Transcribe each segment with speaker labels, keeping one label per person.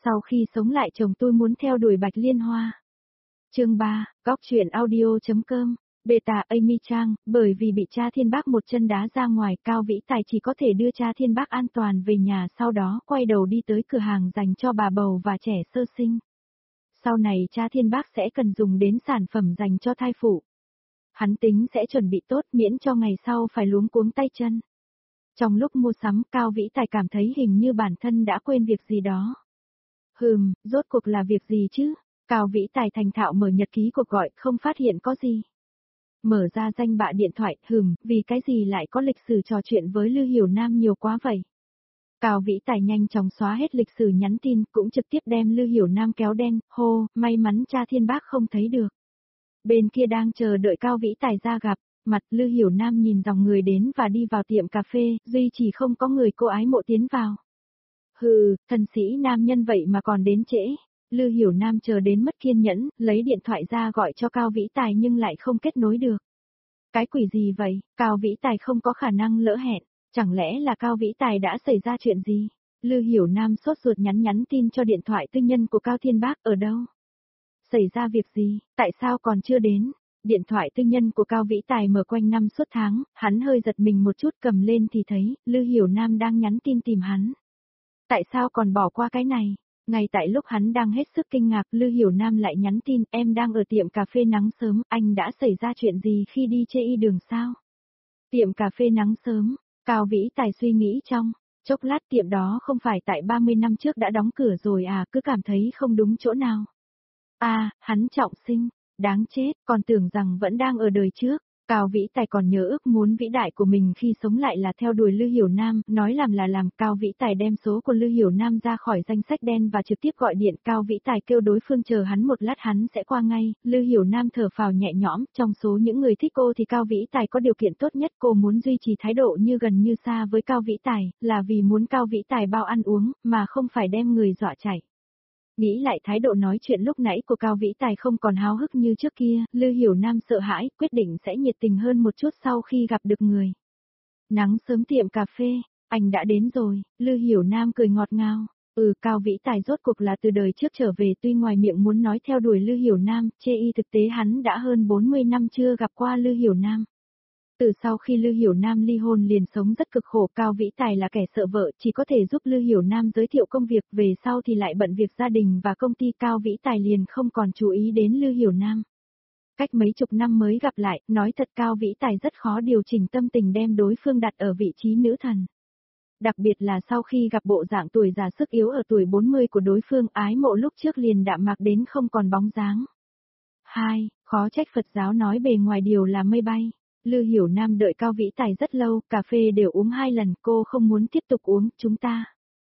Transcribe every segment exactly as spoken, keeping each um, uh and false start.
Speaker 1: Sau khi sống lại chồng tôi muốn theo đuổi Bạch Liên Hoa. Chương ba, góc truyện audio.com, beta Amy Trang, bởi vì bị cha Thiên Bác một chân đá ra ngoài, Cao Vĩ Tài chỉ có thể đưa cha Thiên Bác an toàn về nhà, sau đó quay đầu đi tới cửa hàng dành cho bà bầu và trẻ sơ sinh. Sau này cha Thiên Bác sẽ cần dùng đến sản phẩm dành cho thai phụ. Hắn tính sẽ chuẩn bị tốt miễn cho ngày sau phải luống cuống tay chân. Trong lúc mua sắm, Cao Vĩ Tài cảm thấy hình như bản thân đã quên việc gì đó. Hừm, rốt cuộc là việc gì chứ? Cao Vĩ Tài thành thạo mở nhật ký cuộc gọi, không phát hiện có gì. Mở ra danh bạ điện thoại, hừm, vì cái gì lại có lịch sử trò chuyện với Lư Hiểu Nam nhiều quá vậy? Cao Vĩ Tài nhanh chóng xóa hết lịch sử nhắn tin, cũng trực tiếp đem Lư Hiểu Nam kéo đen, hô, may mắn cha Thiên Bác không thấy được. Bên kia đang chờ đợi Cao Vĩ Tài ra gặp, mặt Lư Hiểu Nam nhìn dòng người đến và đi vào tiệm cà phê, duy chỉ không có người cô ái mộ tiến vào. Hừ, thần sĩ nam nhân vậy mà còn đến trễ. Lư Hiểu Nam chờ đến mất kiên nhẫn, lấy điện thoại ra gọi cho Cao Vĩ Tài nhưng lại không kết nối được. Cái quỷ gì vậy, Cao Vĩ Tài không có khả năng lỡ hẹn, chẳng lẽ là Cao Vĩ Tài đã xảy ra chuyện gì? Lư Hiểu Nam sốt ruột nhắn nhắn tin cho điện thoại tư nhân của Cao Thiên Bác, ở đâu? Xảy ra việc gì, tại sao còn chưa đến? Điện thoại tư nhân của Cao Vĩ Tài mở quanh năm suốt tháng, hắn hơi giật mình một chút, cầm lên thì thấy, Lư Hiểu Nam đang nhắn tin tìm hắn. Tại sao còn bỏ qua cái này? Ngay tại lúc hắn đang hết sức kinh ngạc, Lư Hiểu Nam lại nhắn tin, em đang ở tiệm cà phê Nắng Sớm, anh đã xảy ra chuyện gì khi đi chê y đường sao? Tiệm cà phê Nắng Sớm, Cao Vĩ Tài suy nghĩ trong chốc lát, tiệm đó không phải tại ba mươi năm trước đã đóng cửa rồi à, cứ cảm thấy không đúng chỗ nào. À, hắn trọng sinh, đáng chết, còn tưởng rằng vẫn đang ở đời trước. Cao Vĩ Tài còn nhớ ước muốn vĩ đại của mình khi sống lại là theo đuổi Lư Hiểu Nam, nói làm là làm. Cao Vĩ Tài đem số của Lư Hiểu Nam ra khỏi danh sách đen và trực tiếp gọi điện. Cao Vĩ Tài kêu đối phương chờ hắn một lát, hắn sẽ qua ngay. Lư Hiểu Nam thở phào nhẹ nhõm, trong số những người thích cô thì Cao Vĩ Tài có điều kiện tốt nhất, cô muốn duy trì thái độ như gần như xa với Cao Vĩ Tài, là vì muốn Cao Vĩ Tài bao ăn uống, mà không phải đem người dọa chạy. Nghĩ lại thái độ nói chuyện lúc nãy của Cao Vĩ Tài không còn háo hức như trước kia, Lư Hiểu Nam sợ hãi, quyết định sẽ nhiệt tình hơn một chút sau khi gặp được người. Nắng Sớm tiệm cà phê, anh đã đến rồi, Lư Hiểu Nam cười ngọt ngào. Ừ, Cao Vĩ Tài rốt cuộc là từ đời trước trở về, tuy ngoài miệng muốn nói theo đuổi Lư Hiểu Nam, chê y thực tế hắn đã hơn bốn mươi năm chưa gặp qua Lư Hiểu Nam. Từ sau khi Lư Hiểu Nam ly hôn liền sống rất cực khổ, Cao Vĩ Tài là kẻ sợ vợ, chỉ có thể giúp Lư Hiểu Nam giới thiệu công việc, về sau thì lại bận việc gia đình và công ty, Cao Vĩ Tài liền không còn chú ý đến Lư Hiểu Nam. Cách mấy chục năm mới gặp lại, nói thật Cao Vĩ Tài rất khó điều chỉnh tâm tình đem đối phương đặt ở vị trí nữ thần. Đặc biệt là sau khi gặp bộ dạng tuổi già sức yếu ở tuổi bốn mươi của đối phương, ái mộ lúc trước liền đạm mạc đến không còn bóng dáng. Hai, khó trách Phật giáo nói bề ngoài điều là mây bay. Lư Hiểu Nam đợi Cao Vĩ Tài rất lâu, cà phê đều uống hai lần, cô không muốn tiếp tục uống, chúng ta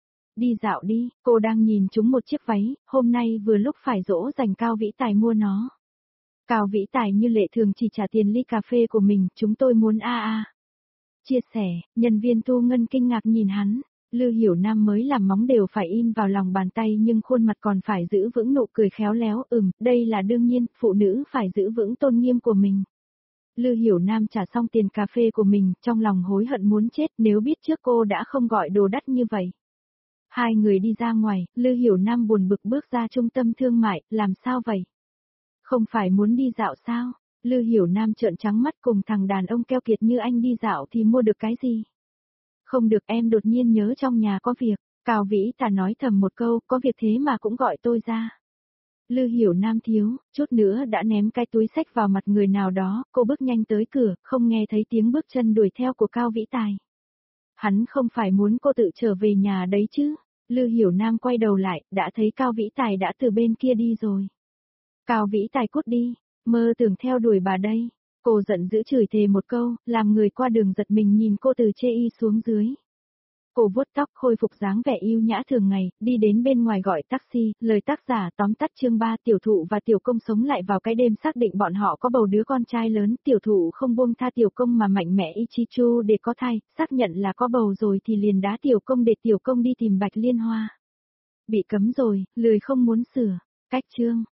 Speaker 1: đi dạo đi, cô đang nhìn chúng một chiếc váy, hôm nay vừa lúc phải dỗ dành Cao Vĩ Tài mua nó. Cao Vĩ Tài như lệ thường chỉ trả tiền ly cà phê của mình, chúng tôi muốn a a. Chia sẻ, nhân viên thu ngân kinh ngạc nhìn hắn, Lư Hiểu Nam mới làm móng đều phải in vào lòng bàn tay nhưng khuôn mặt còn phải giữ vững nụ cười khéo léo, ừm, đây là đương nhiên, phụ nữ phải giữ vững tôn nghiêm của mình. Lư Hiểu Nam trả xong tiền cà phê của mình, trong lòng hối hận muốn chết, nếu biết trước cô đã không gọi đồ đắt như vậy. Hai người đi ra ngoài, Lư Hiểu Nam buồn bực bước ra trung tâm thương mại, làm sao vậy? Không phải muốn đi dạo sao? Lư Hiểu Nam trợn trắng mắt, cùng thằng đàn ông keo kiệt như anh đi dạo thì mua được cái gì? Không được, em đột nhiên nhớ trong nhà có việc. Cao Vĩ Tài nói thầm một câu, có việc thế mà cũng gọi tôi ra. Lư Hiểu Nam thiếu, chút nữa đã ném cái túi xách vào mặt người nào đó, cô bước nhanh tới cửa, không nghe thấy tiếng bước chân đuổi theo của Cao Vĩ Tài. Hắn không phải muốn cô tự trở về nhà đấy chứ? Lư Hiểu Nam quay đầu lại, đã thấy Cao Vĩ Tài đã từ bên kia đi rồi. Cao Vĩ Tài cút đi, mơ tưởng theo đuổi bà đây. Cô giận dữ chửi thề một câu, làm người qua đường giật mình nhìn cô từ chê y xuống dưới. Cô vuốt tóc khôi phục dáng vẻ yêu nhã thường ngày, đi đến bên ngoài gọi taxi, lời tác giả tóm tắt chương ba. Tiểu thụ và tiểu công sống lại vào cái đêm, xác định bọn họ có bầu đứa con trai lớn, tiểu thụ không buông tha tiểu công mà mạnh mẽ ý chí chu để có thai, xác nhận là có bầu rồi thì liền đá tiểu công để tiểu công đi tìm Bạch Liên Hoa. Bị cấm rồi, lười không muốn sửa. Cách chương